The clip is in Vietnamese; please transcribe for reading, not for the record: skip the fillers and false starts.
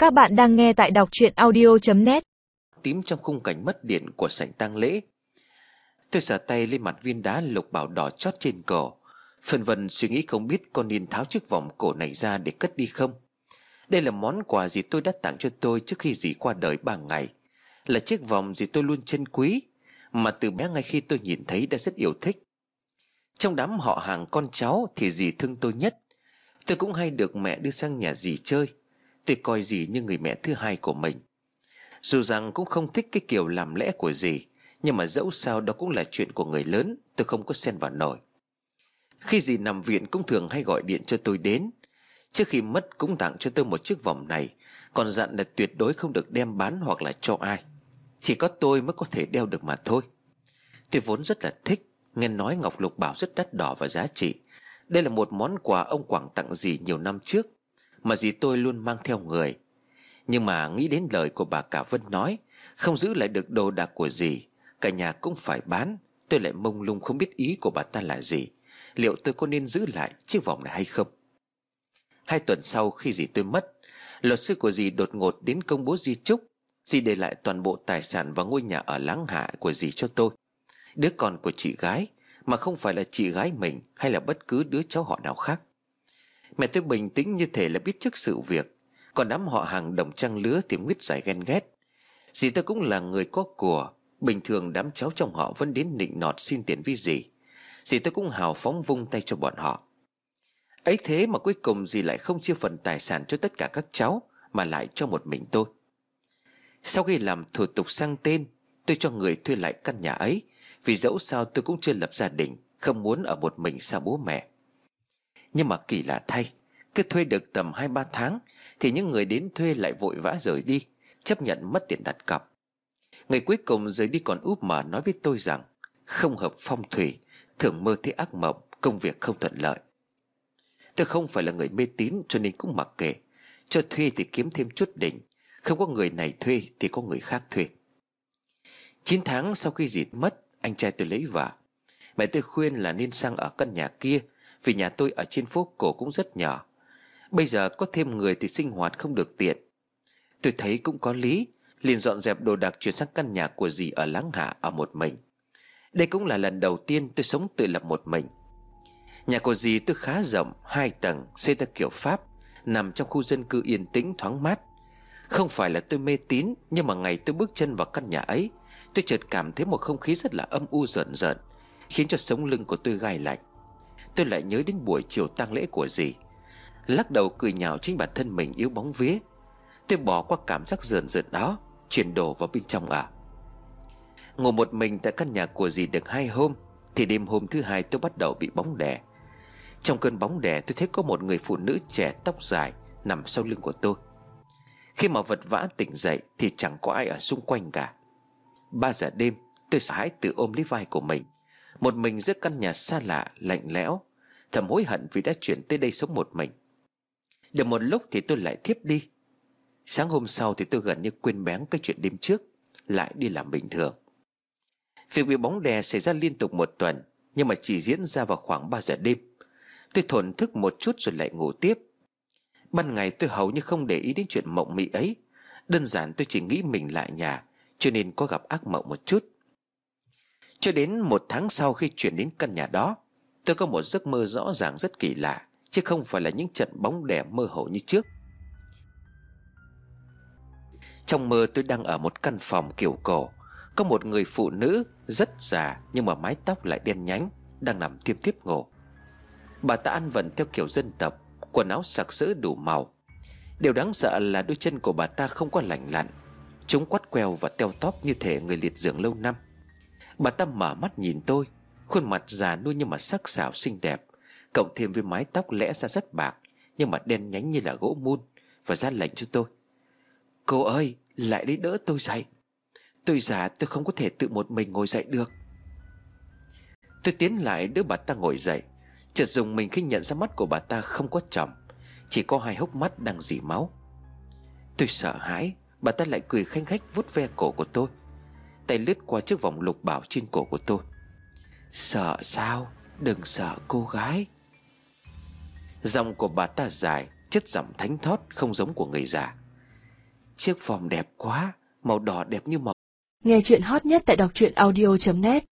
Các bạn đang nghe tại đọc truyện audio.net. Tím trong khung cảnh mất điện của sảnh tang lễ. Tôi sờ tay lên mặt viên đá lục bảo đỏ chót trên cổ, phân vân suy nghĩ không biết con nên tháo chiếc vòng cổ này ra để cất đi không. Đây là món quà dì tôi đã tặng cho tôi trước khi dì qua đời 3 ngày. Là chiếc vòng dì tôi luôn trân quý, mà từ bé ngay khi tôi nhìn thấy đã rất yêu thích. Trong đám họ hàng con cháu thì dì thương tôi nhất. Tôi cũng hay được mẹ đưa sang nhà dì chơi. Tôi coi dì như người mẹ thứ hai của mình. Dù rằng cũng không thích cái kiểu làm lẽ của dì, nhưng mà dẫu sao đó cũng là chuyện của người lớn, tôi không có xen vào nổi. Khi dì nằm viện cũng thường hay gọi điện cho tôi đến. Trước khi mất cũng tặng cho tôi một chiếc vòng này, còn dặn là tuyệt đối không được đem bán hoặc là cho ai. Chỉ có tôi mới có thể đeo được mà thôi. Tôi vốn rất là thích, nghe nói ngọc lục bảo rất đắt đỏ và giá trị. Đây là một món quà ông Quảng tặng dì nhiều năm trước, mà dì tôi luôn mang theo người. Nhưng mà nghĩ đến lời của bà cả Vân nói, không giữ lại được đồ đạc của dì, cả nhà cũng phải bán. Tôi lại mông lung không biết ý của bà ta là gì. Liệu tôi có nên giữ lại chiếc vòng này hay không? 2 tuần sau khi dì tôi mất, luật sư của dì đột ngột đến công bố di chúc. Dì để lại toàn bộ tài sản và ngôi nhà ở Láng Hạ của dì cho tôi, đứa con của chị gái, mà không phải là chị gái mình hay là bất cứ đứa cháu họ nào khác. Mẹ tôi bình tĩnh như thể là biết trước sự việc, còn đám họ hàng đồng trang lứa thì nguyết giải ghen ghét. Dì tôi cũng là người có của, bình thường đám cháu trong họ vẫn đến nịnh nọt xin tiền với dì. Dì tôi cũng hào phóng vung tay cho bọn họ. Ấy thế mà cuối cùng dì lại không chia phần tài sản cho tất cả các cháu, mà lại cho một mình tôi. Sau khi làm thủ tục sang tên, tôi cho người thuê lại căn nhà ấy, vì dẫu sao tôi cũng chưa lập gia đình, không muốn ở một mình xa bố mẹ. Nhưng mà kỳ lạ thay, cứ thuê được tầm 2-3 tháng thì những người đến thuê lại vội vã rời đi, chấp nhận mất tiền đặt cọc. Người cuối cùng rời đi còn úp mở nói với tôi rằng không hợp phong thủy, thường mơ thấy ác mộng, công việc không thuận lợi. Tôi không phải là người mê tín cho nên cũng mặc kệ. Cho thuê thì kiếm thêm chút đỉnh, không có người này thuê thì có người khác thuê. 9 tháng sau khi dì mất, anh trai tôi lấy vợ. Mẹ tôi khuyên là nên sang ở căn nhà kia, vì nhà tôi ở trên phố cổ cũng rất nhỏ. Bây giờ có thêm người thì sinh hoạt không được tiện. Tôi thấy cũng có lý, liền dọn dẹp đồ đạc chuyển sang căn nhà của dì ở Láng Hạ ở một mình. Đây cũng là lần đầu tiên tôi sống tự lập một mình. Nhà của dì tôi khá rộng, 2 tầng, xây theo kiểu Pháp, nằm trong khu dân cư yên tĩnh thoáng mát. Không phải là tôi mê tín, nhưng mà ngày tôi bước chân vào căn nhà ấy, tôi chợt cảm thấy một không khí rất là âm u rợn rợn, khiến cho sống lưng của tôi gai lạnh. Tôi lại nhớ đến buổi chiều tang lễ của dì, lắc đầu cười nhạo chính bản thân mình yếu bóng vía. Tôi bỏ qua cảm giác rợn rợn đó, chuyển đồ vào bên trong ở. Ngủ một mình tại căn nhà của dì được 2 hôm, thì đêm hôm thứ 2 tôi bắt đầu bị bóng đè. Trong cơn bóng đè tôi thấy có một người phụ nữ trẻ tóc dài nằm sau lưng của tôi. Khi mà vật vã tỉnh dậy thì chẳng có ai ở xung quanh cả. 3 giờ đêm, tôi sợ hãi tự ôm lấy vai của mình, một mình giữa căn nhà xa lạ lạnh lẽo, thầm hối hận vì đã chuyển tới đây sống một mình. Được một lúc thì tôi lại thiếp đi. Sáng hôm sau thì tôi gần như quên bén cái chuyện đêm trước, lại đi làm bình thường. Việc bị bóng đè xảy ra liên tục 1 tuần, nhưng mà chỉ diễn ra vào khoảng 3 giờ đêm. Tôi thổn thức một chút rồi lại ngủ tiếp. Ban ngày tôi hầu như không để ý đến chuyện mộng mị ấy. Đơn giản tôi chỉ nghĩ mình lại nhà, cho nên có gặp ác mộng một chút. Cho đến 1 tháng sau khi chuyển đến căn nhà đó, tôi có một giấc mơ rõ ràng rất kỳ lạ, chứ không phải là những trận bóng đè mơ hồ như trước. Trong mơ tôi đang ở một căn phòng kiểu cổ. Có một người phụ nữ rất già nhưng mà mái tóc lại đen nhánh, đang nằm thiêm thiếp ngủ. Bà ta ăn vận theo kiểu dân tộc, quần áo sặc sỡ đủ màu. Điều đáng sợ là đôi chân của bà ta không có lành lặn, chúng quắt queo và teo tóp như thể người liệt giường lâu năm. Bà ta mở mắt nhìn tôi, khuôn mặt già nua nhưng mà sắc sảo xinh đẹp, cộng thêm với mái tóc lẽ ra rất bạc nhưng mà đen nhánh như là gỗ mun, và ra lệnh cho tôi: "Cô ơi, lại đây đỡ tôi dậy. Tôi già, tôi không có thể tự một mình ngồi dậy được." Tôi tiến lại đỡ bà ta ngồi dậy, chợt rùng mình khi nhận ra mắt của bà ta không có tròng, chỉ có 2 hốc mắt đang rỉ máu. Tôi sợ hãi, bà ta lại cười khanh khách vuốt ve cổ của tôi, tay lướt qua chiếc vòng lục bảo trên cổ của tôi. "Sợ sao? Đừng sợ cô gái." Giọng của bà ta dài, chất giọng thánh thót không giống của người già. Chiếc vòng đẹp quá, màu đỏ đẹp như màu. Nghe chuyện hot nhất tại đọc truyện audio.net